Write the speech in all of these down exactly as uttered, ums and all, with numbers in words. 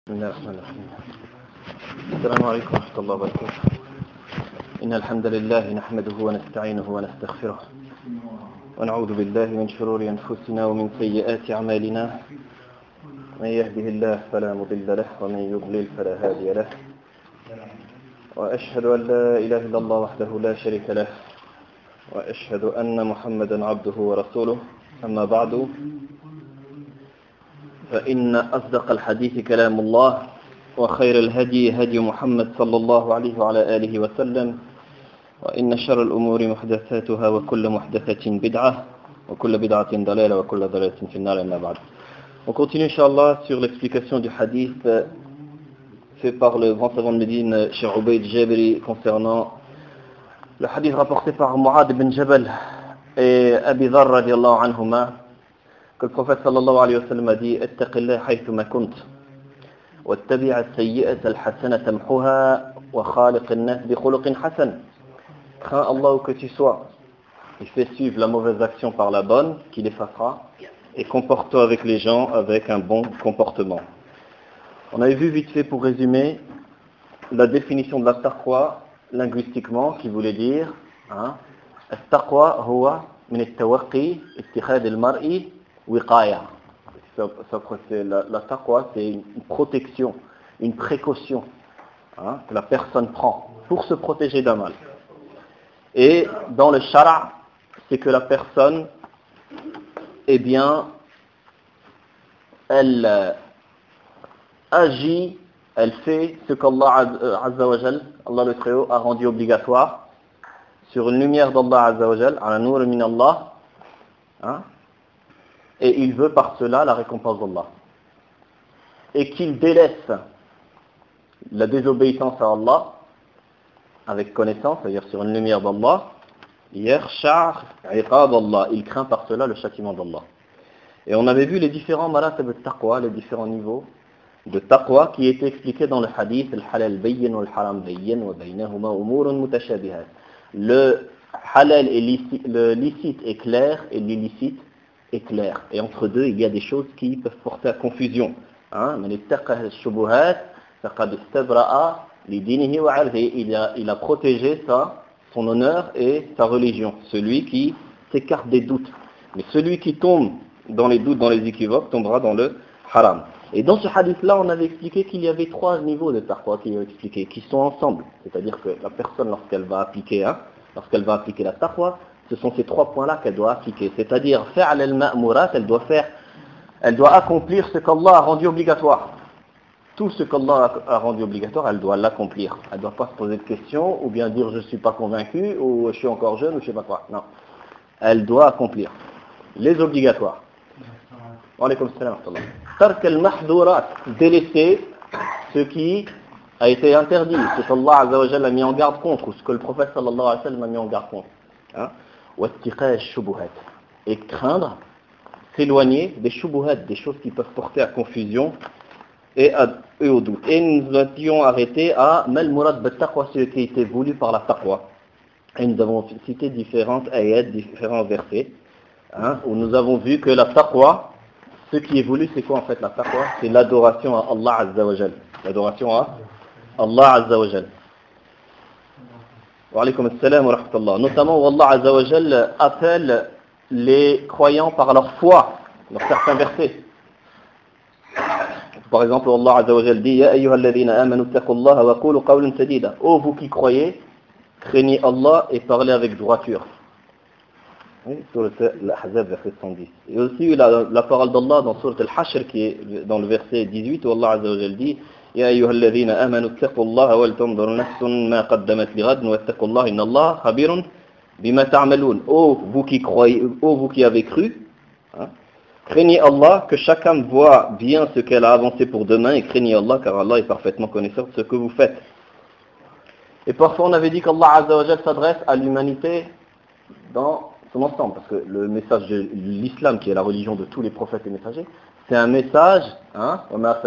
بسم الله الرحمن الرحيم. السلام عليكم ورحمة الله وبركاته. إن الحمد لله نحمده ونستعينه ونستغفره ونعوذ بالله من شرور أنفسنا ومن سيئات أعمالنا. من يهده الله فلا مضل له ومن يضلل فلا هادي له. وأشهد أن لا إله إلا الله وحده لا شريك له وأشهد أن محمدا عبده ورسوله. أما بعد، فإن أصدق الحديث كلام الله وخير الهدي هدي محمد صلى الله عليه وعلى آله وسلم وإن شر الأمور محدثاتها وكل محدثة بدعة وكل بدعة ضلالة وكل ضلالة في النار. أما بعد. On continue Inch'Allah sur l'explication du hadith fait par le grand savant de Médine, Cheikh Ubayd Jabiri, concernant le hadith rapporté par Mu'ad ibn Jabal et Abi Dharr radiallahu anhuma, que le prophète sallallahu alayhi wa sallam a dit: Ittaqillah haythuma kunt, wattabi' as-sayyi'ata al-hasanata tamhuha, wa khaliq an-nas bi khuluqin hasan. Crains Allah où que tu sois, et fais suivre la mauvaise action par la bonne, qui l'effacera, et comporte-toi avec les gens avec un bon comportement. On avait vu vite fait, pour résumer, la définition de la taqwa linguistiquement, qui voulait dire hein, at-taqwa huwa min at-tawaqqi ittikhad al-mar'i wiqaya. La, la taqwa, c'est une protection, une précaution hein, que la personne prend pour se protéger d'un mal. Et dans le shara', c'est que la personne, eh bien, elle euh, agit, elle fait ce qu'Allah Azza wa Jal, Allah le Très-Haut, a rendu obligatoire sur une lumière d'Allah Azza wa Jal, ala nur min Allah, hein, et il veut par cela la récompense d'Allah. Et qu'il délaisse la désobéissance à Allah avec connaissance, c'est-à-dire sur une lumière d'Allah, yakhsha' iqab Allah, il craint par cela le châtiment d'Allah. Et on avait vu les différents maratib de taqwa, les différents niveaux de taqwa qui étaient expliqués dans le hadith, le halal bayyin wa le haram bayyin wa baynahuma umurun mutashabihat. Le halal est licite, le licite est clair et l'illicite est clair. Et entre deux, il y a des choses qui peuvent porter à confusion. Man ittaqa ash-shubuhat faqad istabra'a li dinihi wa 'irdihi. Il a, il a protégé sa, son honneur et sa religion. Celui qui s'écarte des doutes. Mais celui qui tombe dans les doutes, dans les équivoques, tombera dans le haram. Et dans ce hadith-là, on avait expliqué qu'il y avait trois niveaux de taqwa qui ont expliqué, qui sont ensemble. C'est-à-dire que la personne, lorsqu'elle va appliquer, hein, lorsqu'elle va appliquer la taqwa, ce sont ces trois points-là qu'elle doit appliquer. C'est-à-dire, fi'l al-ma'murat, elle doit faire, elle doit accomplir ce qu'Allah a rendu obligatoire. Tout ce qu'Allah a rendu obligatoire, elle doit l'accomplir. Elle ne doit pas se poser de questions, ou bien dire je ne suis pas convaincu, ou je suis encore jeune, ou je ne sais pas quoi. Non. Elle doit accomplir les obligatoires. Wa alaykum assalam wa rahmatullah. Tark al-mahdourat, délaisser ce qui a été interdit, ce qu'Allah Azza wa Jalla a mis en garde contre, ou ce que le prophète sallallahu alayhi wa sallam a mis en garde contre. Hein? Wattiqa ash-shubuhat, et craindre, s'éloigner des shubuhat, des choses qui peuvent porter à confusion et, à, et au doute. Et nous étions arrêtés à mal murad bat taqwa, ce qui a été voulu par la taqwa. Et nous avons cité différentes ayats, différents versets, hein, où nous avons vu que la taqwa, ce qui est voulu, c'est quoi en fait la taqwa? C'est l'adoration à Allah Azza wa Jal. L'adoration à Allah Azza wa Jal. Wa alaykum assalam wa rahmatullah. Notamment où Allah Azza wa Jal appelle les croyants par leur foi, dans certains versets. Par exemple, Allah Azza wa Jal dit: Ya ayyuhalladhina amanu taqullaha wa qulu qawlan sadida. Ô vous qui croyez, craignez Allah et parlez avec droiture. Oui, sur l'Ahzab, verset cent dix. Et aussi la, la parole d'Allah dans Surat Al-Hashr, qui est dans le verset dix-huit, où Allah Azza wa Jal dit: Ya ayyuhalladhina amanu taqullaha wal tanzur nafsun ma qaddamat lighad wattaqullaha inna Allah khabirun bima ta'malun. Ô vous qui croyez, ô vous qui avez cru, hein, craignez Allah, que chacun voit bien ce qu'elle a avancé pour demain, et craignez Allah, car Allah est parfaitement connaisseur de ce que vous faites. Et parfois on avait dit qu'Allah Azza wa Jal s'adresse à l'humanité dans son ensemble, parce que le message de l'islam, qui est la religion de tous les prophètes et messagers, c'est un message, hein, comme Allah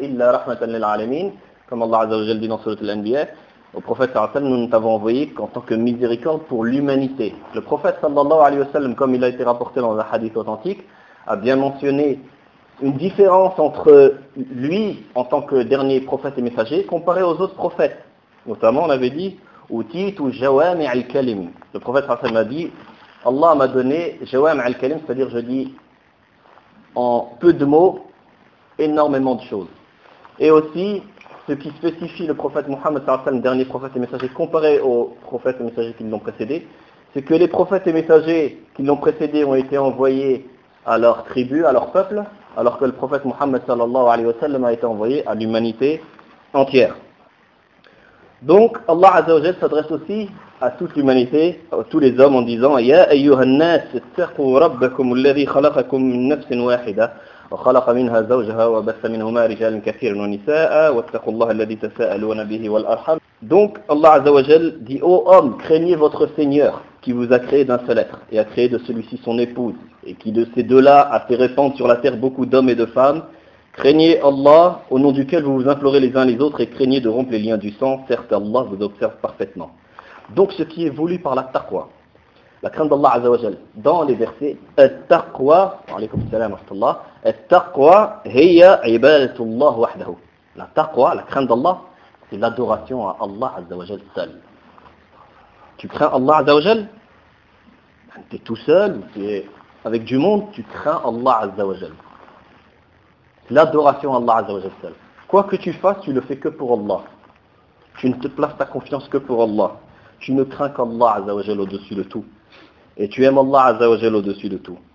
Azza wa Jal dit dans Surat Al-Anbiya, au prophète sallallahu alayhi wa sallam, nous ne t'avons envoyé qu'en tant que miséricorde pour l'humanité. Le prophète sallallahu alayhi wa sallam, comme il a été rapporté dans un hadith authentique, a bien mentionné une différence entre lui en tant que dernier prophète et messager comparé aux autres prophètes. Notamment, on avait dit Outit ou Jawami al-Kalim. Le prophète Hassan m'a dit Allah m'a donné Jawami al-Kalim, c'est-à-dire je dis en peu de mots énormément de choses. Et aussi, ce qui spécifie le prophète Mohammed, le dernier prophète et messager, comparé aux prophètes et messagers qui l'ont précédé, c'est que les prophètes et messagers qui l'ont précédé ont été envoyés à leur tribu, à leur peuple, alors que le prophète Mohammed sallallahu alayhi wa sallam a été envoyé à l'humanité entière. Donc, Allah Azza wa Jal s'adresse aussi à toute l'humanité, à tous les hommes en disant Ya ayyuhan nas, ittaqu rabbakum alladhi khalaqakum min nafsin wahida وخلق منها زوجها وبث منهما رجالا كثيرا ونساء واتقوا الله الذي تساءلون به والأرحام. Donc Allah Azza wa Jal dit ô hommes, craignez votre Seigneur qui vous a créé d'un seul être et a créé de celui-ci son épouse et qui de ces deux-là a fait répandre sur la terre beaucoup d'hommes et de femmes. Craignez Allah au nom duquel vous vous implorez les uns les autres et craignez de rompre les liens du sang. Certes Allah vous observe parfaitement. Donc ce qui est voulu par la taqwa, la crainte d'Allah Azza wa Jal, dans les versets At-taqwa, wa alaykum salam wa rahmatullah, At-taqwa hiya ibadatullah wahdahu. La taqwa, la crainte d'Allah, c'est l'adoration à Allah Azza wa Jal seul. Tu crains Allah Azza wa Jal, tu es tout seul, tu es avec du monde, tu crains Allah Azza wa Jal. L'adoration à Allah Azza wa Jal seul. Quoi que tu fasses, tu le fais que pour Allah. Tu ne te places ta confiance que pour Allah. Tu ne crains qu'Allah Azza wa Jal au-dessus de tout. Et tu aimes Allah Azza wa Jal au-dessus de tout.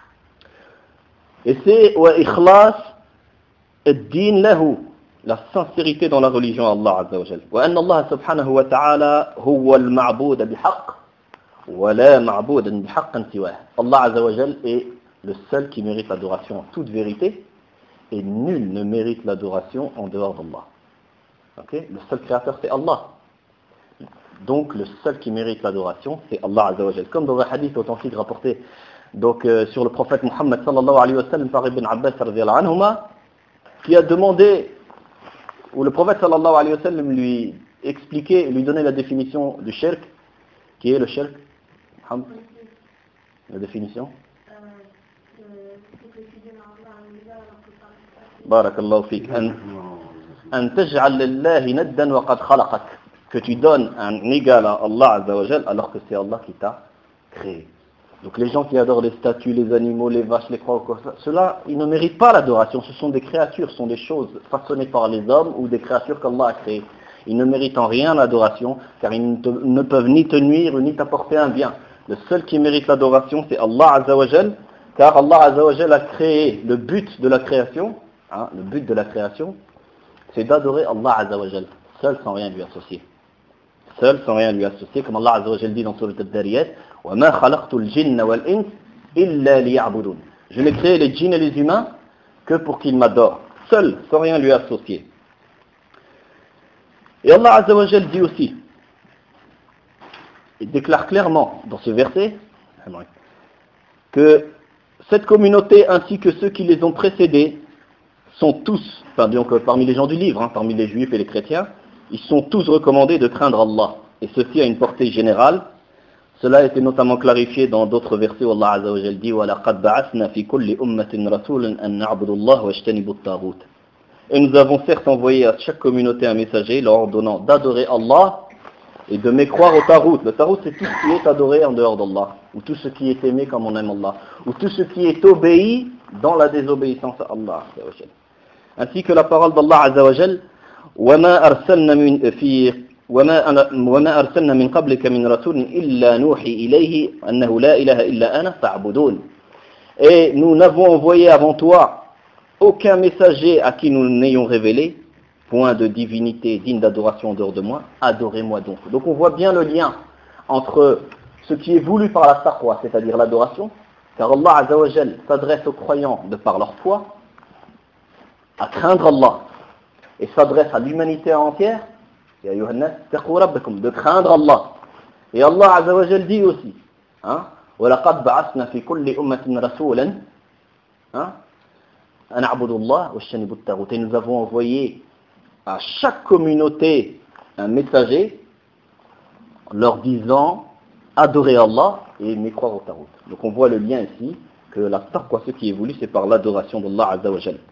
Et c'est wa ikhlas ad-din lahu, la sincérité dans la religion à Allah Azza wa Jal. Wa anna Allah subhanahu wa ta'ala huwa al-ma'bud bihaqq wa la ma'bud bihaqqan siwah. Allah Azza wa Jal est le seul qui mérite l'adoration en toute vérité et nul ne mérite l'adoration en dehors d'Allah. Okay? Le seul créateur c'est Allah. Donc le seul qui mérite l'adoration, c'est Allah Azza wa Jal. Comme dans un hadith authentique rapporté donc, euh, sur le prophète Muhammad sallallahu alayhi wa sallam par Ibn Abbas radiyallahu anhuma, qui a demandé, où le prophète sallallahu alayhi wa sallam lui expliquait, lui donnait la définition du shirk. Qui est le shirk? Muhammad? La définition? Barakallahu fik. An taj'al lillahi naddan wa qad khalaqak. Que tu donnes un égal à Allah Azza wa Jal alors que c'est Allah qui t'a créé. Donc les gens qui adorent les statues, les animaux, les vaches, les croix, ceux-là, ils ne méritent pas l'adoration. Ce sont des créatures, ce sont des choses façonnées par les hommes ou des créatures qu'Allah a créées. Ils ne méritent en rien l'adoration car ils ne, te, ne peuvent ni te nuire ni t'apporter un bien. Le seul qui mérite l'adoration c'est Allah Azza wa Jal, car Allah Azza wa Jal a créé le but de la création, hein, le but de la création, c'est d'adorer Allah Azza wa Jal, seul sans rien lui associer. Seul sans rien lui associer, comme Allah Azza wa Jal dit dans Surat Al-Dariyat, وَمَا خَلَقْتُ الْجِنَّ وَالْإِنسَ إِلَّا لِيَعْبُدُونَ. Je n'ai créé les djinns et les humains que pour qu'ils m'adorent, seul, sans rien lui associer. Et Allah Azza wa Jal dit aussi, il déclare clairement dans ce verset, que cette communauté ainsi que ceux qui les ont précédés sont tous, enfin, donc, parmi les gens du livre, hein, parmi les juifs et les chrétiens, ils sont tous recommandés de craindre Allah. Et ceci a une portée générale. Cela a été notamment clarifié dans d'autres versets où Allah Azza wa Jal dit وَلَقَدْ بَعَثْنَا فِي كُلِّ أُمَّةٍ رَسُولًا أَنْ نَعْبُدُ اللَّهَ وَاجْتَنِبُوا الطَّاغُوتَ. Et nous avons certes envoyé à chaque communauté un messager leur ordonnant d'adorer Allah et de mécroire au tarout. Le tarout c'est tout ce qui est adoré en dehors d'Allah, ou tout ce qui est aimé comme on aime Allah, ou tout ce qui est obéi dans la désobéissance à Allah. Ainsi que la parole d'Allah Azza wa Jal وَمَا أَرْسَلْنَا مِنْ فِي وَمَا وَمَا أَرْسَلْنَا مِنْ قَبْلِكَ مِنْ رَسُولٍ إِلَّا نُوحِي إِلَيْهِ أَنَّهُ لَا إِلَهَ إِلَّا أَنَا فَاعْبُدُونِ. Et nous n'avons envoyé avant toi aucun messager à qui nous n'ayons révélé point de divinité digne d'adoration en dehors de moi, adorez-moi donc. Donc on voit bien le lien entre ce qui est voulu par la taqwa, c'est-à-dire l'adoration, car Allah Azza wa Jal s'adresse aux croyants de par leur foi, à craindre Allah, et s'adresse à l'humanité entière, de craindre Allah. Et Allah Azza wa Jal dit aussi, hein, وَلَقَدْ بَعَثْنَا فِي كُلِّ أُمَّةٍ رَسُولًا أَنْ أَعْبُدُوا اللَّهَ وَاجْتَنِبُوا الطَّاغُوتَ. Et nous avons envoyé à chaque communauté un messager leur disant adorez Allah et mécroire au tarout. Donc on voit le lien ici que la taqwa, ce qui est voulu, c'est par l'adoration d'Allah Azza wa Jal.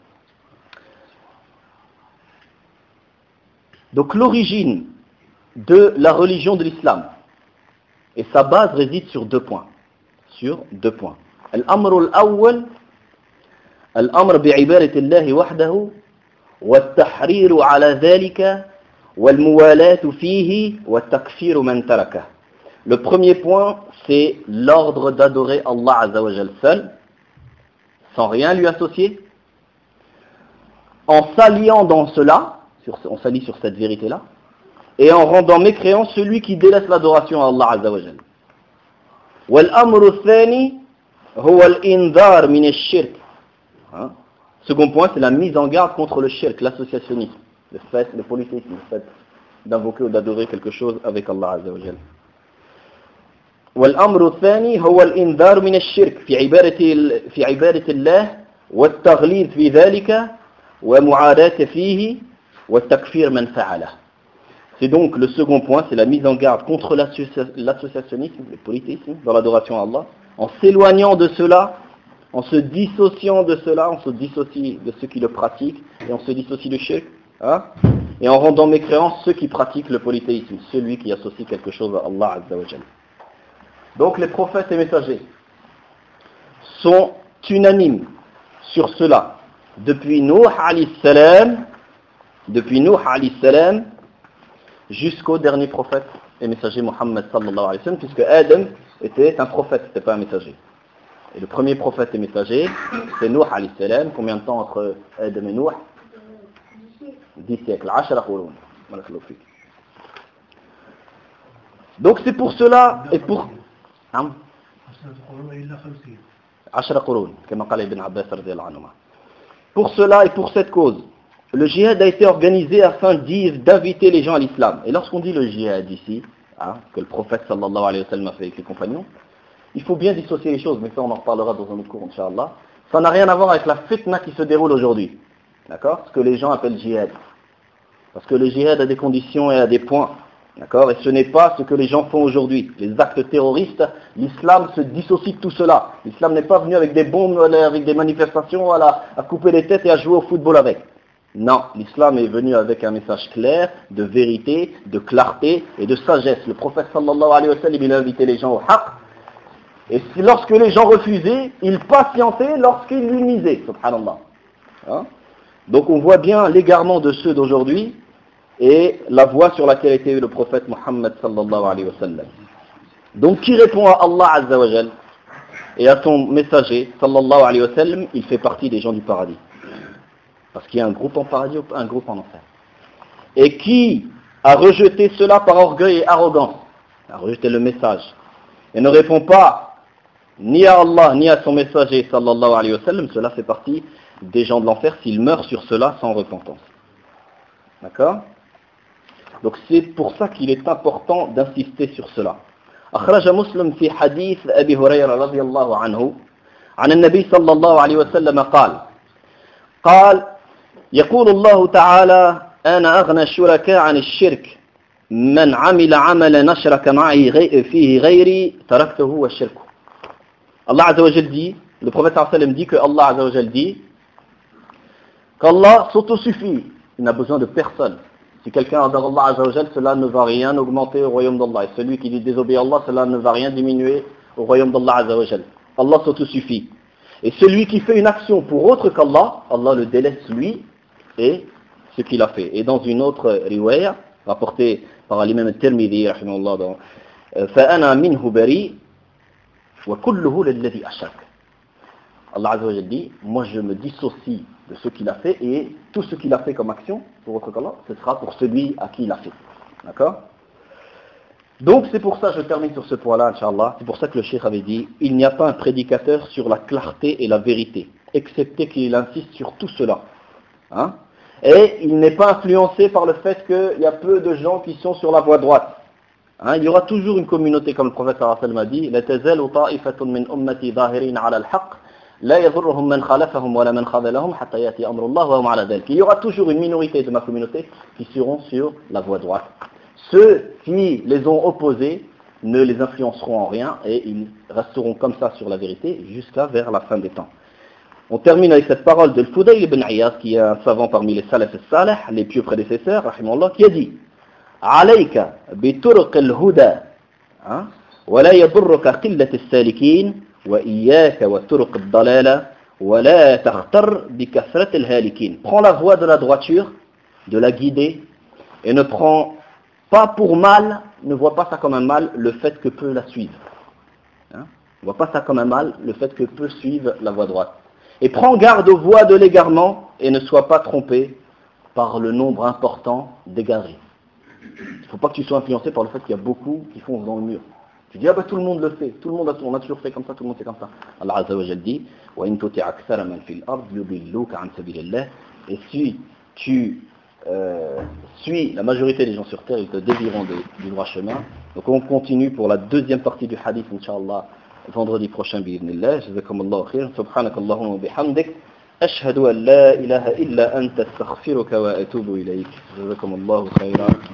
Donc l'origine de la religion de l'islam et sa base réside sur deux points. Sur deux points. Al-amr al-awwal, al-amr bi'ibadati Allah wahdahu, wa at-tahrir 'ala dhalika, wal muwalatu fihi, wa takfir man taraka. Le premier point, c'est l'ordre d'adorer Allah Azza wa Jal seul, sans rien lui associer, en s'alliant dans cela, sur, on s'allie sur cette vérité-là, et en rendant mécréant celui qui délaisse l'adoration à Allah Azza wa Jal. والأمر الثاني هو الإنذار من الشرك. Second point, c'est la mise en garde contre le shirk, l'associationnisme, le fait, le polythéisme, le fait d'invoquer ou d'adorer quelque chose avec Allah Azza wa Jal. والأمر الثاني هو الإنذار من الشرك في عبادة في عبادة الله والتغليظ في ذلك ومعاداة فيه والتكفير من فعله. C'est donc le second point, c'est la mise en garde contre l'associationnisme, le polythéisme dans l'adoration à Allah, en s'éloignant de cela, en se dissociant de cela, on se dissocie de ceux qui le pratiquent, et on se dissocie du shirk, hein, et en rendant mécréants ceux qui pratiquent le polythéisme, celui qui associe quelque chose à Allah Azza wa Jal. Donc les prophètes et messagers sont unanimes sur cela, depuis Nuh alayhi salam, depuis Nuh alayhi salam, jusqu'au dernier prophète et messager Muhammad sallallahu alayhi wa sallam, puisque Adam était un prophète, c'était pas un messager. Et le premier prophète et messager, c'est Nuh alayhi salam. Combien de temps entre Adam et Nuh? Dix siècles. Donc c'est pour cela et pour... Pour cela et pour cette cause, le djihad a été organisé afin d'inviter les gens à l'islam. Et lorsqu'on dit le djihad ici, hein, que le prophète sallallahu alayhi wa sallam a fait avec les compagnons, il faut bien dissocier les choses, mais ça on en reparlera dans un autre cours, Inch'Allah. Ça n'a rien à voir avec la fitna qui se déroule aujourd'hui. D'accord? Ce que les gens appellent djihad. Parce que le djihad a des conditions et a des points. D'accord? Et ce n'est pas ce que les gens font aujourd'hui. Les actes terroristes, l'islam se dissocie de tout cela. L'islam n'est pas venu avec des bombes, avec des manifestations, à, la, à couper les têtes et à jouer au football avec. Non, l'islam est venu avec un message clair, de vérité, de clarté et de sagesse. Le prophète sallallahu alayhi wa sallam, il a invité les gens au haqq. Et si, lorsque les gens refusaient, il patientait lorsqu'ils lui misaient. Subhanallah. Hein? Donc on voit bien l'égarement de ceux d'aujourd'hui et la voie sur laquelle était le prophète Muhammad sallallahu alayhi wa sallam. Donc qui répond à Allah Azza wa Jal et à son messager sallallahu alayhi wa sallam, il fait partie des gens du paradis. Parce qu'il y a un groupe en paradis, un groupe en enfer. Et qui a rejeté cela par orgueil et arrogance, a rejeté le message, et ne répond pas ni à Allah ni à son messager sallallahu alayhi wa sallam, cela fait partie des gens de l'enfer s'il meurt sur cela sans repentance. D'accord? Donc c'est pour ça qu'il est important d'insister sur cela. أخرج مسلم في حديث أبي هريرة رضي الله عنه عن النبي صلى الله عليه وسلم قال قال يقول الله تعالى أنا أغنى الشركاء عن الشرك من عمل عملا نشرك معي فيه غيري تركته والشرك. Allah Azza wa Jal dit, le prophète sallallahu alayhi wa sallam dit que Allah Azza wa Jal dit qu'Allah s'autosuffit, il n'a besoin de personne. Si quelqu'un adore Allah Azza wa Jal, cela ne va rien augmenter au royaume d'Allah. Et celui qui dit désobéit à Allah, cela ne va rien diminuer au royaume d'Allah Azza wa Jal. Allah s'autosuffit. Et celui qui fait une action pour autre qu'Allah, Allah le délaisse lui et ce qu'il a fait. Et dans une autre riwaya, rapportée par l'imam al-Tirmidhi, rahimahullah, dans فَأَنَا مِنْهُ بَرِي وَكُلُّهُ لِلَّذِي أَشْرَكَ. Allah Azza wa Jal dit, moi je me dissocie de ce qu'il a fait et tout ce qu'il a fait comme action pour autre qu'Allah, ce sera pour celui à qui il a fait. D'accord? Donc c'est pour ça, je termine sur ce point-là, Inch'Allah, c'est pour ça que le Cheikh avait dit, il n'y a pas un prédicateur sur la clarté et la vérité, excepté qu'il insiste sur tout cela. Hein? Et il n'est pas influencé par le fait qu'il y a peu de gens qui sont sur la voie droite. Hein? Il y aura toujours une communauté, comme le prophète sallallahu alayhi wa sallam a dit, la tazalu ta'ifatun min ummati zahirin ala al-haqq. Il y aura toujours une minorité de ma communauté qui seront sur la voie droite. Ceux qui les ont opposés ne les influenceront en rien et ils resteront comme ça sur la vérité jusqu'à vers la fin des temps. On termine avec cette parole de Fudayl ibn Iyad, qui est un savant parmi les salaf as-salih, les pieux prédécesseurs, rahimahullah, qui a dit Alayka bi turuq al-huda wa la yadurruka qillat as-salikin wa iyyaka wa turuq ad-dalala wa la taghtar bi kathrat al-halikin. Prends la voie de la droiture, de la guider, et ne prends pas pour mal, ne vois pas ça comme un mal, le fait que peu la suivent. Hein? Ne vois pas ça comme un mal, le fait que peu suivent la voie droite. Et prends garde aux voies de l'égarement et ne sois pas trompé par le nombre important d'égarés. Il ne faut pas que tu sois influencé par le fait qu'il y a beaucoup qui foncent dans le mur. Tu dis, ah ben tout le monde le fait, tout le monde a, on a toujours fait comme ça, tout le monde fait comme ça. Allah Azza wa Jal dit, وَإِن تُطِعْ أَكْثَرَ مَنْ فِي الْأَرْضِ يُضِلُّوكَ عَنْ سَبِيلِ اللَّهِ. Et si tu euh, suis la majorité des gens sur terre, ils te dévieront de, du droit chemin. Donc on continue pour la deuxième partie du hadith, Inch'Allah, vendredi prochain, bi'idhnillah. Jazakumullahu khayr. Subhanakallahumma wa bihamdik. أشهد أن لا إله إلا أنت استغفرك وأتوب إليك. جزاكم الله خيرا.